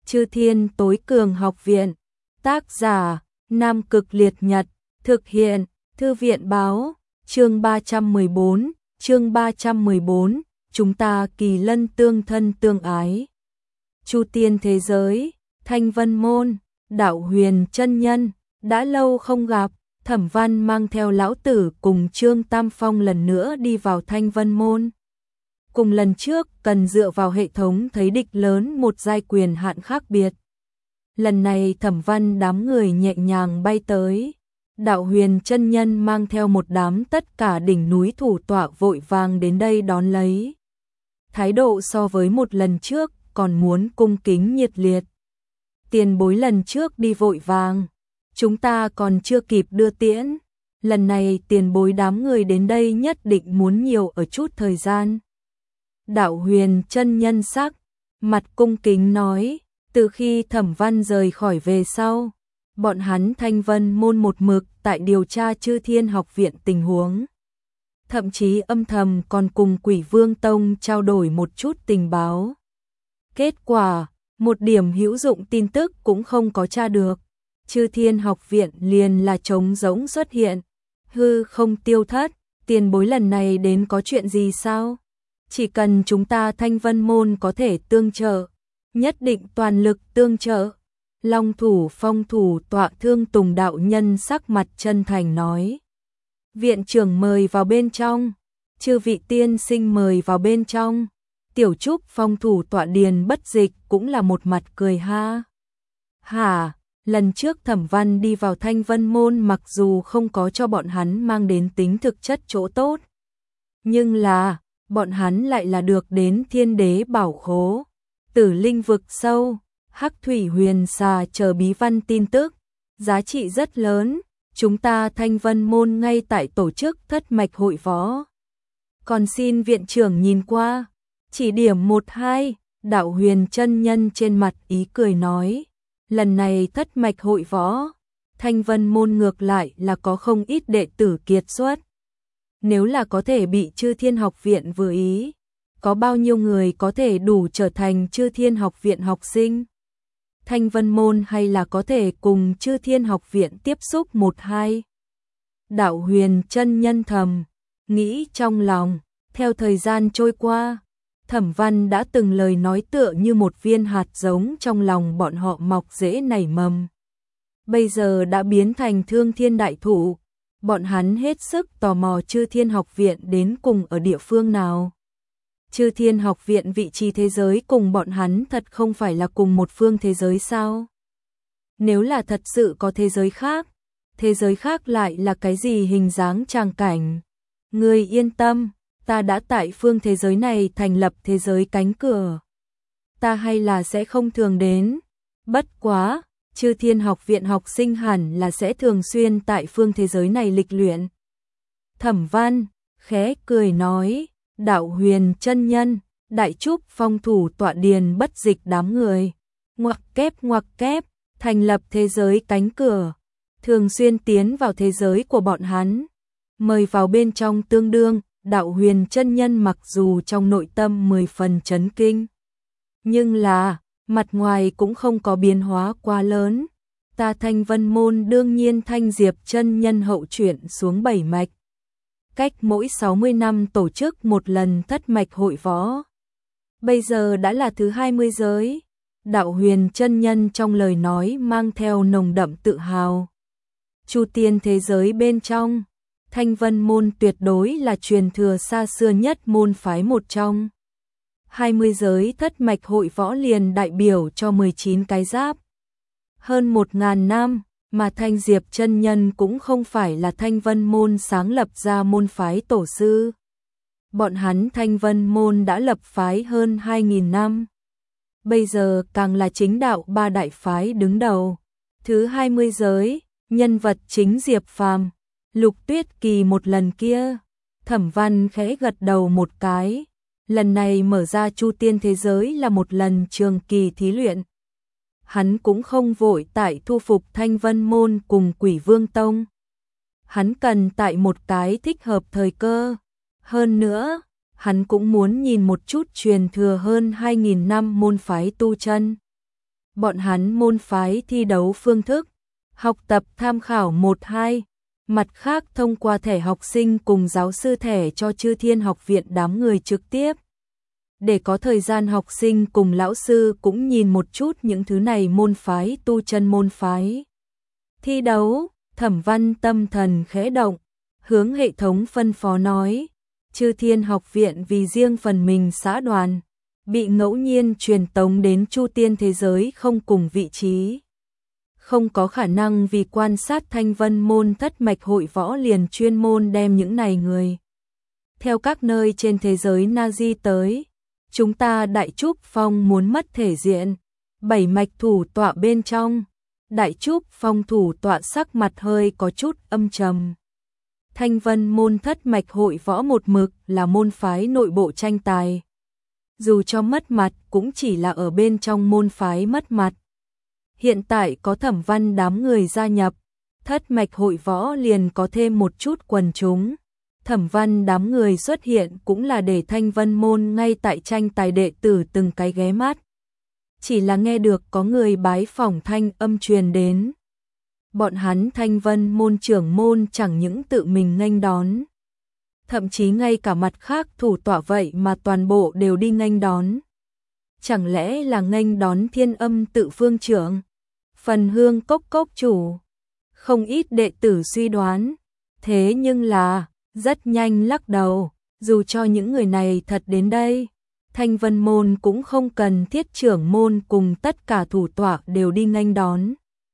Chư Thiên Tối Cường Học Viện. Tác giả: Nam Cực Liệt Nhật. Thực hiện: Thư viện báo. Chương 314, chúng ta kỳ lân tương thân tương ái. Chu tiên thế giới, Thanh Vân Môn, Đạo Huyền chân nhân, đã lâu không gặp. Thẩm Văn mang theo lão tử cùng Trương Tam Phong lần nữa đi vào Thanh Vân Môn. Cùng lần trước cần dựa vào hệ thống thấy địch lớn một giai quyền hạn khác biệt. Lần này Thẩm Văn đám người nhẹ nhàng bay tới. Đạo Huyền chân nhân mang theo một đám tất cả đỉnh núi thủ tọa vội vàng đến đây đón lấy. Thái độ so với một lần trước còn muốn cung kính nhiệt liệt. Tiền bối lần trước đi vội vàng, chúng ta còn chưa kịp đưa tiễn. Lần này tiền bối đám người đến đây nhất định muốn nhiều ở chút thời gian. Đạo Huyền chân nhân sắc mặt cung kính nói, từ khi Thẩm Văn rời khỏi về sau, bọn hắn Thanh Vân Môn một mực tại điều tra Chư Thiên Học Viện tình huống. Thậm chí âm thầm còn cùng Quỷ Vương Tông trao đổi một chút tình báo. Kết quả, một điểm hữu dụng tin tức cũng không có tra được. Chư Thiên Học Viện liền là trống rỗng xuất hiện, hư không tiêu thất. Tiền bối lần này đến có chuyện gì sao? Chỉ cần chúng ta Thanh Vân Môn có thể tương trợ, nhất định toàn lực tương trợ. Long thủ phong thủ tọa Thương Tùng đạo nhân sắc mặt chân thành nói. Viện trưởng mời vào bên trong. Chư vị tiên sinh mời vào bên trong. Tiểu Trúc phong thủ tọa Điền Bất Dịch cũng là một mặt cười ha. Hả, lần trước Thẩm Văn đi vào Thanh Vân Môn mặc dù không có cho bọn hắn mang đến tính thực chất chỗ tốt, nhưng là, bọn hắn lại là được đến Thiên Đế bảo khố, Tử Linh vực sâu, Hắc Thủy Huyền Xà chờ bí văn tin tức, giá trị rất lớn. Chúng ta Thanh Vân Môn ngay tại tổ chức thất mạch hội võ. Còn xin viện trưởng nhìn qua, chỉ điểm 1-2, Đạo Huyền chân nhân trên mặt ý cười nói. Lần này thất mạch hội võ, Thanh Vân Môn ngược lại là có không ít đệ tử kiệt xuất. Nếu là có thể bị Chư Thiên Học Viện vừa ý, có bao nhiêu người có thể đủ trở thành Chư Thiên Học Viện học sinh? Thanh Vân Môn hay là có thể cùng Chư Thiên Học Viện tiếp xúc 1-2? Đạo Huyền chân nhân thầm nghĩ trong lòng. Theo thời gian trôi qua, Thẩm Văn đã từng lời nói tựa như một viên hạt giống trong lòng bọn họ mọc rễ nảy mầm. Bây giờ đã biến thành thương thiên đại thụ. Bọn hắn hết sức tò mò Chư Thiên Học Viện đến cùng ở địa phương nào. Chư Thiên Học Viện vị trí thế giới cùng bọn hắn thật không phải là cùng một phương thế giới sao? Nếu là thật sự có thế giới khác lại là cái gì hình dáng tràng cảnh? Ngươi yên tâm, ta đã tại phương thế giới này thành lập thế giới cánh cửa. Ta hay là sẽ không thường đến. Bất quá, Chư Thiên Học Viện học sinh hẳn là sẽ thường xuyên tại phương thế giới này lịch luyện. Thẩm Văn khẽ cười nói. Đạo Huyền chân nhân, Đại Trúc phong thủ tọa Điền Bất Dịch đám người, ngoặc kép, thành lập thế giới cánh cửa, thường xuyên tiến vào thế giới của bọn hắn, mời vào bên trong tương đương. Đạo Huyền chân nhân mặc dù trong nội tâm 10 phần chấn kinh, nhưng là, mặt ngoài cũng không có biến hóa quá lớn. Ta Thanh Vân Môn đương nhiên thanh diệp chân nhân hậu chuyển xuống 7 mạch. Cách mỗi 60 năm tổ chức một lần thất mạch hội võ. Bây giờ đã là thứ 20 giới. Đạo Huyền chân nhân trong lời nói mang theo nồng đậm tự hào. Chu tiên thế giới bên trong, Thanh Vân Môn tuyệt đối là truyền thừa xa xưa nhất môn phái một trong. 20 giới thất mạch hội võ liền đại biểu cho 19 cái giáp. Hơn 1000 năm. Mà Thanh Diệp chân nhân cũng không phải là Thanh Vân Môn sáng lập ra môn phái tổ sư. Bọn hắn Thanh Vân Môn đã lập phái hơn 2000 năm. Bây giờ càng là chính đạo 3 đại phái đứng đầu. Thứ 20 giới, nhân vật chính Diệp Phàm, Lục Tuyết Kỳ một lần kia. Thẩm Văn khẽ gật đầu một cái. Lần này mở ra Chu Tiên thế giới là một lần trường kỳ thí luyện. Hắn cũng không vội tại thu phục Thanh Vân Môn cùng Quỷ Vương Tông. Hắn cần tại một cái thích hợp thời cơ. Hơn nữa, hắn cũng muốn nhìn một chút truyền thừa hơn 2000 năm môn phái tu chân. bọn hắn môn phái thi đấu phương thức, học tập tham khảo 1-2, mặt khác thông qua thẻ học sinh cùng giáo sư thẻ cho Chư Thiên Học Viện đám người trực tiếp. Để có thời gian học sinh cùng lão sư cũng nhìn một chút những thứ này môn phái tu chân môn phái. Thi đấu, Thẩm Văn tâm thần khẽ động, hướng hệ thống phân phó nói, Chư Thiên Học Viện vì riêng phần mình xã đoàn, bị ngẫu nhiên truyền tống đến Chu Tiên thế giới không cùng vị trí. Không có khả năng vì quan sát Thanh Vân môn thất mạch hội võ liền chuyên môn đem những này người theo các nơi trên thế giới Nazi tới. Chúng ta Đại Trúc Phong muốn mất thể diện. 7 mạch thủ tọa bên trong, Đại Trúc Phong thủ tọa sắc mặt hơi có chút âm trầm. Thanh Vân môn thất mạch hội võ một mực là môn phái nội bộ tranh tài. Dù cho mất mặt cũng chỉ là ở bên trong môn phái mất mặt. Hiện tại có Thẩm Văn đám người gia nhập, thất mạch hội võ liền có thêm một chút quần chúng. Thẩm Văn đám người xuất hiện cũng là để Thanh Vân môn ngay tại tranh tài đệ tử từng cái ghé mắt. Chỉ là nghe được có người bái phỏng thanh âm truyền đến. Bọn hắn Thanh Vân môn trưởng môn chẳng những tự mình nghênh đón, thậm chí ngay cả mặt khác thủ tọa vậy mà toàn bộ đều đi nghênh đón. Chẳng lẽ là nghênh đón Thiên Âm tự phương trưởng, Phần Hương cốc cốc chủ? Không ít đệ tử suy đoán, thế nhưng là rất nhanh lắc đầu, dù cho những người này thật đến đây, Thanh Vân môn cũng không cần thiết trưởng môn cùng tất cả thủ tọa đều đi nghênh đón.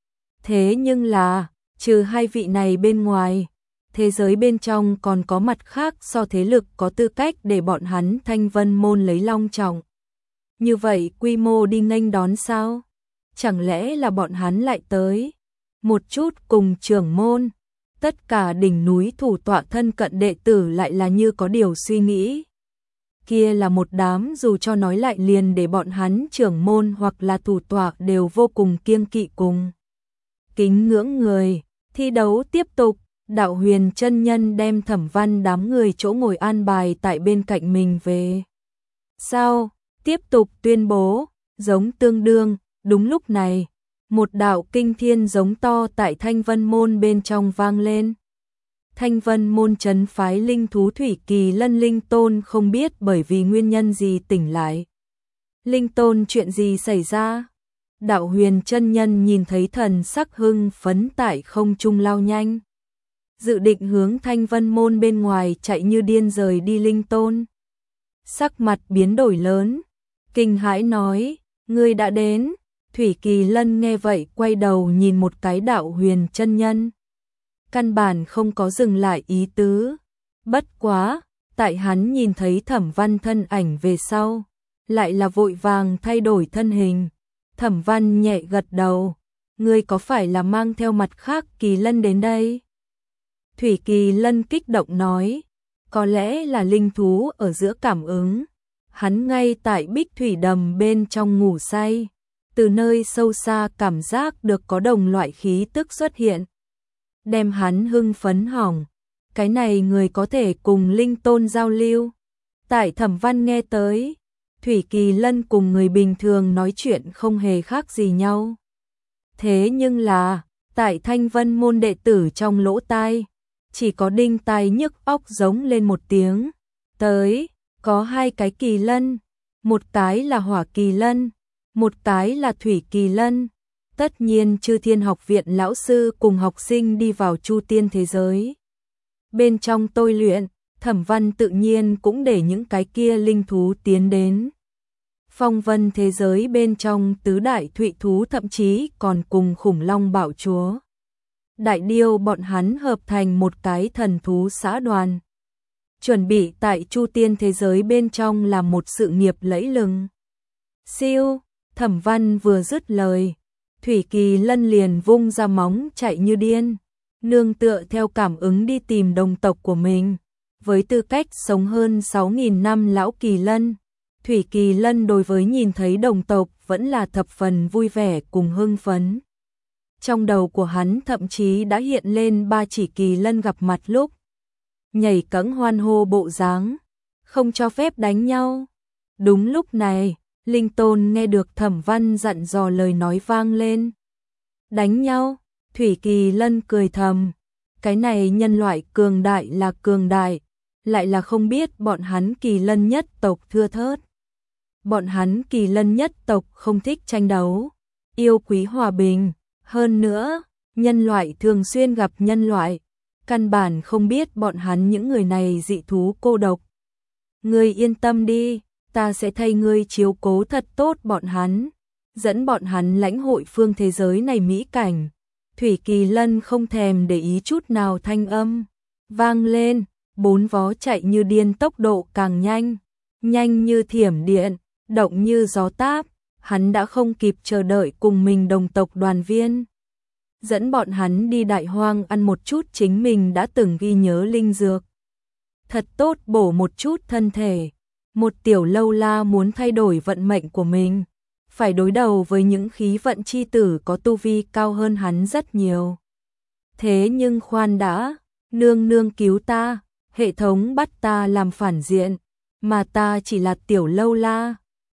Thế nhưng là, trừ hai vị này bên ngoài, thế giới bên trong còn có mặt khác so thế lực có tư cách để bọn hắn Thanh Vân môn lấy long trọng. Như vậy quy mô đi nghênh đón sao? Chẳng lẽ là bọn hắn lại tới một chút cùng trưởng môn? Tất cả đỉnh núi thủ tọa thân cận đệ tử lại là như có điều suy nghĩ. Kia là một đám dù cho nói lại liền để bọn hắn trưởng môn hoặc là thủ tọa đều vô cùng kiêng kỵ cùng kính ngưỡng người. Thi đấu tiếp tục, Đạo Huyền chân nhân đem Thẩm Văn đám người chỗ ngồi an bài tại bên cạnh mình về. Sau, tiếp tục tuyên bố, giống tương đương, đúng lúc này, một đạo kinh thiên giống to tại Thanh Vân môn bên trong vang lên. Thanh Vân môn trấn phái linh thú Thủy Kỳ Lân Linh Tôn không biết bởi vì nguyên nhân gì tỉnh lại. Linh Tôn chuyện gì xảy ra? Đạo Huyền chân nhân nhìn thấy thần sắc hưng phấn tại không trung lao nhanh, dự định hướng Thanh Vân môn bên ngoài chạy như điên rời đi Linh Tôn. Sắc mặt biến đổi lớn, kinh hãi nói, ngươi đã đến. Thủy Kỳ Lân nghe vậy quay đầu nhìn một cái Đạo Huyền chân nhân. Căn bản không có dừng lại ý tứ. Bất quá, tại hắn nhìn thấy Thẩm Văn thân ảnh về sau, lại là vội vàng thay đổi thân hình. Thẩm Văn nhẹ gật đầu, ngươi có phải là mang theo mặt khác Kỳ Lân đến đây? Thủy Kỳ Lân kích động nói, có lẽ là linh thú ở giữa cảm ứng. Hắn ngay tại Bích Thủy Đầm bên trong ngủ say, từ nơi sâu xa cảm giác được có đồng loại khí tức xuất hiện, đem hắn hưng phấn hỏng. Cái này người có thể cùng Linh Tôn giao lưu. Tại Thẩm Văn nghe tới, Thủy Kỳ Lân cùng người bình thường nói chuyện không hề khác gì nhau. Thế nhưng là, tại Thanh Vân môn đệ tử trong lỗ tai, chỉ có đinh tai nhức óc giống lên một tiếng. Tới, có hai cái Kỳ Lân, một cái là Hỏa Kỳ Lân, một cái là Thủy Kỳ Lân. Tất nhiên Chư Thiên Học Viện lão sư cùng học sinh đi vào Chu Tiên thế giới bên trong tôi luyện, Thẩm Văn tự nhiên cũng để những cái kia linh thú tiến đến. Phong vân thế giới bên trong tứ đại thụy thú thậm chí còn cùng khủng long bảo chúa Đại Điêu bọn hắn hợp thành một cái thần thú xã đoàn, chuẩn bị tại Chu Tiên thế giới bên trong làm một sự nghiệp lẫy lừng. Siêu, Thẩm Văn vừa dứt lời, Thủy Kỳ Lân liền vung ra móng chạy như điên, nương tựa theo cảm ứng đi tìm đồng tộc của mình. Với tư cách sống hơn 6.000 năm lão Kỳ Lân, Thủy Kỳ Lân đối với nhìn thấy đồng tộc vẫn là thập phần vui vẻ cùng hưng phấn. Trong đầu của hắn thậm chí đã hiện lên ba chỉ Kỳ Lân gặp mặt lúc nhảy cẫng hoan hô bộ dáng, không cho phép đánh nhau. Đúng lúc này, Linh Tôn nghe được Thẩm Văn dặn dò lời nói vang lên. Đánh nhau, Thủy Kỳ Lân cười thầm. Cái này nhân loại cường đại là cường đại, lại là không biết bọn hắn Kỳ Lân nhất tộc thưa thớt. Bọn hắn Kỳ Lân nhất tộc không thích tranh đấu, yêu quý hòa bình. Hơn nữa, nhân loại thường xuyên gặp nhân loại, căn bản không biết bọn hắn những người này dị thú cô độc. Ngươi yên tâm đi, ta sẽ thay ngươi chiếu cố thật tốt bọn hắn, dẫn bọn hắn lãnh hội phương thế giới này mỹ cảnh. Thủy Kỳ Lân không thèm để ý chút nào thanh âm vang lên, bốn vó chạy như điên tốc độ càng nhanh, nhanh như thiểm điện, động như gió táp, hắn đã không kịp chờ đợi cùng mình đồng tộc đoàn viên. Dẫn bọn hắn đi đại hoang ăn một chút chính mình đã từng ghi nhớ linh dược. Thật tốt bổ một chút thân thể. Một tiểu lâu la muốn thay đổi vận mệnh của mình, phải đối đầu với những khí vận chi tử có tu vi cao hơn hắn rất nhiều. Thế nhưng khoan đã, nương nương cứu ta, hệ thống bắt ta làm phản diện, mà ta chỉ là tiểu lâu la,